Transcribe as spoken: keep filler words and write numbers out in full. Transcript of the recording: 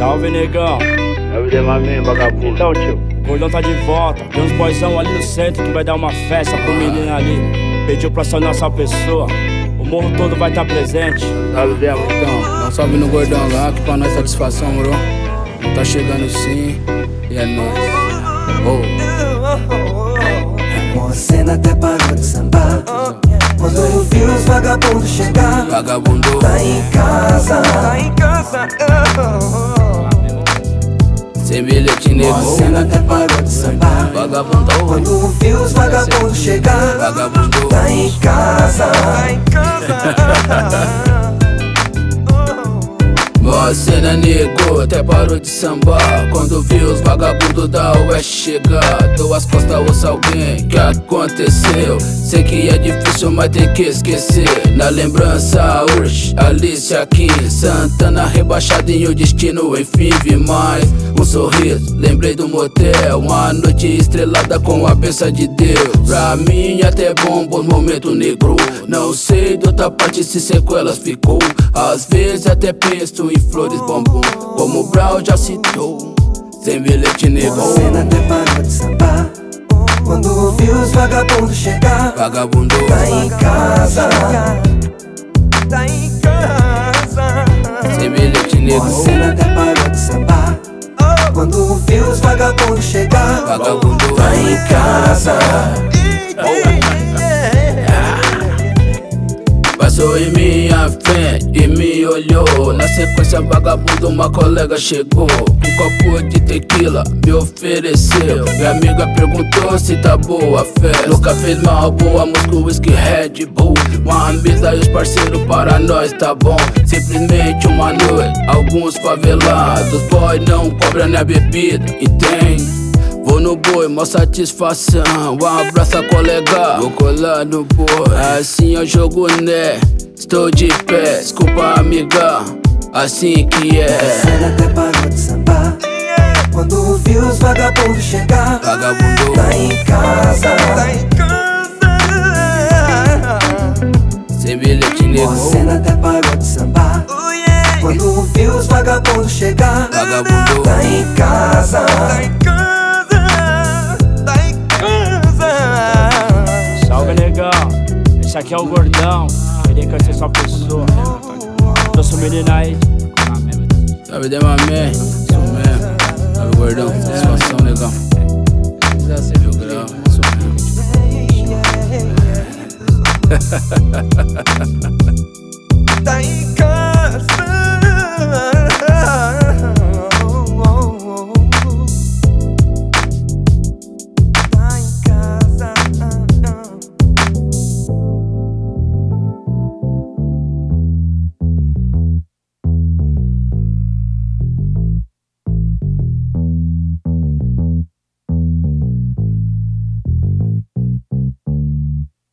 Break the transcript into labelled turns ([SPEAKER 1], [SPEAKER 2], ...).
[SPEAKER 1] Salve, negão.
[SPEAKER 2] Salve, demais, vagabundo.
[SPEAKER 1] Então, tio, o gordão tá de volta. Tem uns boizão ali no centro que vai dar uma festa pro menino ali. Pediu pra acionar essa pessoa. O morro todo vai estar tá presente.
[SPEAKER 2] Salve, demais.
[SPEAKER 3] Então, dá um salve no gordão lá, que pra nós satisfação, bro. Tá chegando sim, e é nóis. Oh.
[SPEAKER 4] Uma cena até parou de sambar. Quando eu vi os vagabundos chegar.
[SPEAKER 3] Vagabundo
[SPEAKER 4] Tá em casa,
[SPEAKER 5] Tá em casa,
[SPEAKER 3] sem bilhete
[SPEAKER 4] uma
[SPEAKER 3] negou.
[SPEAKER 4] cena até parou de sambar.
[SPEAKER 3] Vagabundo
[SPEAKER 4] Quando eu vi os vagabundos chegar.
[SPEAKER 3] Vagabundo
[SPEAKER 4] Tá em casa,
[SPEAKER 5] tá em casa.
[SPEAKER 3] Mó cena negou, até parou de sambar. Quando vi os vagabundos da Oeste chegar. Dou as costas, ouço alguém, que aconteceu? Sei que é difícil, mas tem que esquecer. Na lembrança, Ursh, Alice aqui Santana rebaixado em o destino, enfim vi mais um sorriso, lembrei do motel. Uma noite estrelada com a bênção de Deus. Pra mim até bom, bom momento negro. Não sei de outra parte se sequelas ficou. Às vezes até penso em flores bombom, como o Brown já citou. Sem bilhete
[SPEAKER 4] uma
[SPEAKER 3] negou.
[SPEAKER 4] cena até parou de sambar. Quando eu vi os vagabundos chegar.
[SPEAKER 3] Vagabundo
[SPEAKER 4] Tá em casa,
[SPEAKER 5] Tá em casa.
[SPEAKER 3] sem bilhete
[SPEAKER 4] uma
[SPEAKER 3] negou.
[SPEAKER 4] cena até parou de sambar. Quando eu vi os vagabundos chegar.
[SPEAKER 3] Vagabundo
[SPEAKER 4] Tá em casa,
[SPEAKER 3] passou em minha frente e me olhou. Na sequência, vagabundo, uma colega chegou. Um copo de tequila me ofereceu. Minha amiga perguntou se tá boa fé. Nunca fez mal, boa música, whisky, Red Bull. Uma mesa e os parceiros para nós tá bom. Simplesmente uma noite, alguns favelados. Boy não cobra nem a bebida, entende? Vou no boi, mó satisfação. Um abraço, colega, vou colar no boi. Assim eu jogo, né? Estou de pé, desculpa, amiga. Assim que
[SPEAKER 4] a
[SPEAKER 3] é.
[SPEAKER 4] cena até parou de sambar. Quando eu vi os vagabundos chegar.
[SPEAKER 3] Vagabundo
[SPEAKER 4] Tá em casa,
[SPEAKER 5] Tá em casa.
[SPEAKER 3] sem bilhete
[SPEAKER 4] uma
[SPEAKER 3] negou.
[SPEAKER 4] cena até parou de sambar.
[SPEAKER 5] Oh, yeah.
[SPEAKER 4] Quando eu vi os vagabundos chegar.
[SPEAKER 3] Vagabundo
[SPEAKER 4] Tá em casa,
[SPEAKER 5] Tá em casa. Tá em casa.
[SPEAKER 1] Salve, negão. Esse aqui é o gordão. Queria conhecer sua pessoa. Trouxe o menino aí.
[SPEAKER 3] Salve, demamé, isso mesmo. Salve, gordão, satisfação, negão. Mil grau, isso mesmo.
[SPEAKER 5] Tá em casa.